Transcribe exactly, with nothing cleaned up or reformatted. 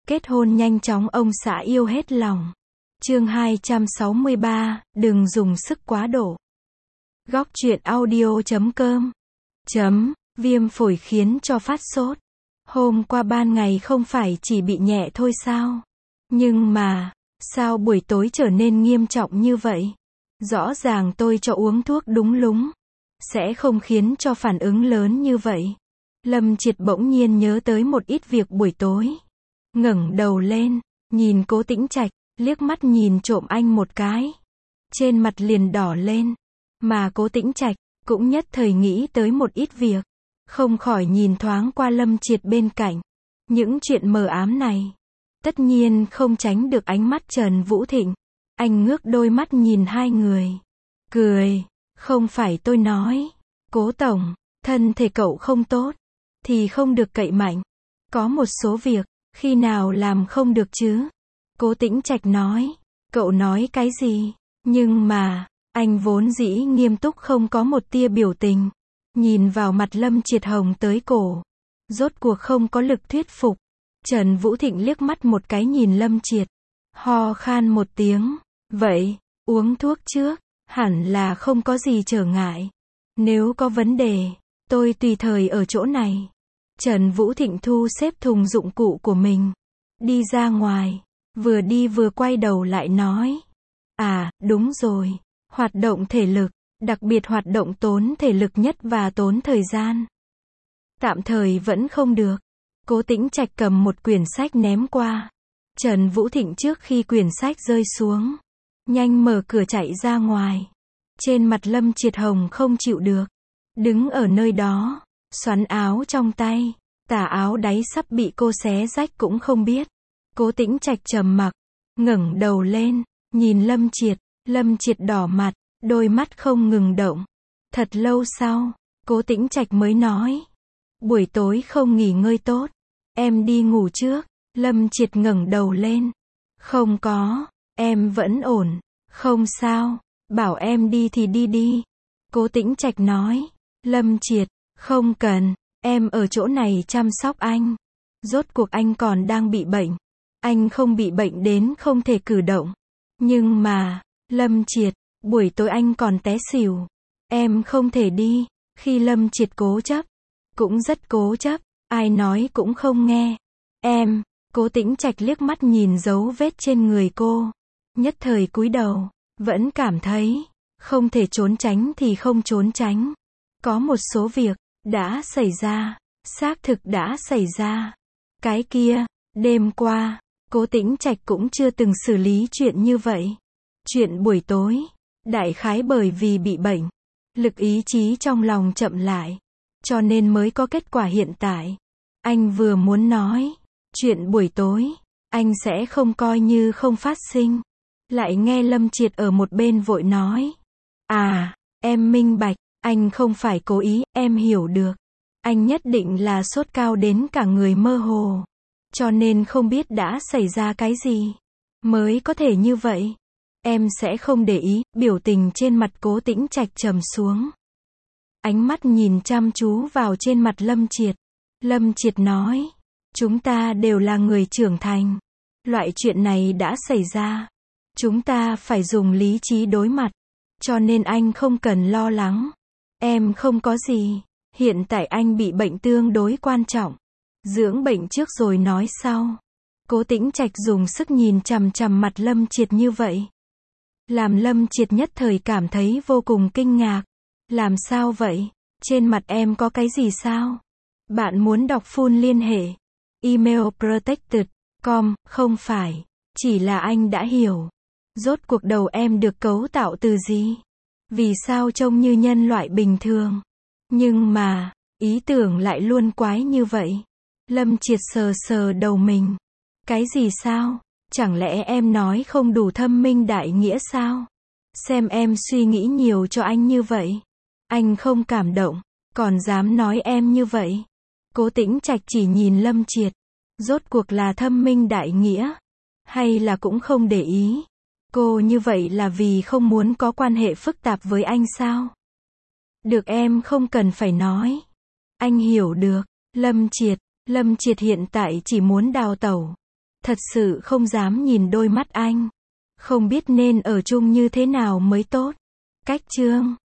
Kết hôn nhanh chóng ông xã yêu hết lòng. Chương hai trăm sáu mươi ba, đừng dùng sức quá độ. Góc truyện audio chấm com. Chấm, viêm phổi khiến cho phát sốt. Hôm qua ban ngày không phải chỉ bị nhẹ thôi sao? Nhưng mà, sao buổi tối trở nên nghiêm trọng như vậy? Rõ ràng tôi cho uống thuốc đúng lúng. Sẽ không khiến cho phản ứng lớn như vậy. Lâm Triệt bỗng nhiên nhớ tới một ít việc buổi tối. Ngẩng đầu lên, nhìn Cố Tĩnh Trạch, liếc mắt nhìn trộm anh một cái. Trên mặt liền đỏ lên. Mà Cố Tĩnh Trạch cũng nhất thời nghĩ tới một ít việc. Không khỏi nhìn thoáng qua Lâm Triệt bên cạnh. Những chuyện mờ ám này, tất nhiên không tránh được ánh mắt Trần Vũ Thịnh. Anh ngước đôi mắt nhìn hai người. Cười, không phải tôi nói. Cố tổng, thân thể cậu không tốt, thì không được cậy mạnh. Có một số việc, khi nào làm không được chứ? Cố Tĩnh Trạch nói. Cậu nói cái gì? Nhưng mà, anh vốn dĩ nghiêm túc không có một tia biểu tình. Nhìn vào mặt Lâm Triệt hồng tới cổ. Rốt cuộc không có lực thuyết phục. Trần Vũ Thịnh liếc mắt một cái nhìn Lâm Triệt. Ho khan một tiếng. Vậy, uống thuốc trước, hẳn là không có gì trở ngại. Nếu có vấn đề, tôi tùy thời ở chỗ này. Trần Vũ Thịnh thu xếp thùng dụng cụ của mình. Đi ra ngoài. Vừa đi vừa quay đầu lại nói. À, đúng rồi. Hoạt động thể lực, đặc biệt hoạt động tốn thể lực nhất và tốn thời gian. Tạm thời vẫn không được. Cố Tĩnh Trạch cầm một quyển sách ném qua. Trần Vũ Thịnh trước khi quyển sách rơi xuống, nhanh mở cửa chạy ra ngoài. Trên mặt Lâm Triệt hồng không chịu được. Đứng ở nơi đó, xoắn áo trong tay. Tà áo đáy sắp bị cô xé rách cũng không biết. Cố Tĩnh Trạch trầm mặc, ngẩng đầu lên, nhìn Lâm Triệt. Lâm Triệt đỏ mặt, đôi mắt không ngừng động. Thật lâu sau, Cố Tĩnh Trạch mới nói. Buổi tối không nghỉ ngơi tốt. Em đi ngủ trước. Lâm Triệt ngẩng đầu lên. Không có, em vẫn ổn. Không sao, bảo em đi thì đi đi. Cố Tĩnh Trạch nói. Lâm Triệt, không cần, em ở chỗ này chăm sóc anh. Rốt cuộc anh còn đang bị bệnh. Anh không bị bệnh đến không thể cử động. Nhưng mà, Lâm Triệt, buổi tối anh còn té xỉu. Em không thể đi. Khi Lâm Triệt cố chấp, cũng rất cố chấp, ai nói cũng không nghe. Em, Cố Tĩnh Trạch liếc mắt nhìn dấu vết trên người cô. Nhất thời cúi đầu, vẫn cảm thấy, không thể trốn tránh thì không trốn tránh. Có một số việc, đã xảy ra, xác thực đã xảy ra. Cái kia, đêm qua, Cố Tĩnh Trạch cũng chưa từng xử lý chuyện như vậy. Chuyện buổi tối, đại khái bởi vì bị bệnh, lực ý chí trong lòng chậm lại, cho nên mới có kết quả hiện tại. Anh vừa muốn nói, chuyện buổi tối, anh sẽ không coi như không phát sinh. Lại nghe Lâm Triệt ở một bên vội nói. À, em minh bạch, anh không phải cố ý, em hiểu được. Anh nhất định là sốt cao đến cả người mơ hồ. Cho nên không biết đã xảy ra cái gì, mới có thể như vậy. Em sẽ không để ý. Biểu tình trên mặt Cố Tĩnh Trạch trầm xuống. Ánh mắt nhìn chăm chú vào trên mặt Lâm Triệt. Lâm Triệt nói. Chúng ta đều là người trưởng thành. Loại chuyện này đã xảy ra. Chúng ta phải dùng lý trí đối mặt. Cho nên anh không cần lo lắng. Em không có gì. Hiện tại anh bị bệnh tương đối quan trọng. Dưỡng bệnh trước rồi nói sau. Cố Tĩnh Trạch dùng sức nhìn chằm chằm mặt Lâm Triệt như vậy. Làm Lâm Triệt nhất thời cảm thấy vô cùng kinh ngạc. Làm sao vậy? Trên mặt em có cái gì sao? Bạn muốn đọc full liên hệ. Email protected chấm com, không phải. Chỉ là anh đã hiểu. Rốt cuộc đầu em được cấu tạo từ gì? Vì sao trông như nhân loại bình thường? Nhưng mà, ý tưởng lại luôn quái như vậy. Lâm Triệt sờ sờ đầu mình. Cái gì sao? Chẳng lẽ em nói không đủ thâm minh đại nghĩa sao? Xem em suy nghĩ nhiều cho anh như vậy. Anh không cảm động, còn dám nói em như vậy. Cố Tĩnh Trạch chỉ nhìn Lâm Triệt. Rốt cuộc là thâm minh đại nghĩa, hay là cũng không để ý. Cô như vậy là vì không muốn có quan hệ phức tạp với anh sao? Được, em không cần phải nói. Anh hiểu được. Lâm Triệt, Lâm Triệt hiện tại chỉ muốn đào tẩu. Thật sự không dám nhìn đôi mắt anh. Không biết nên ở chung như thế nào mới tốt. Cách chương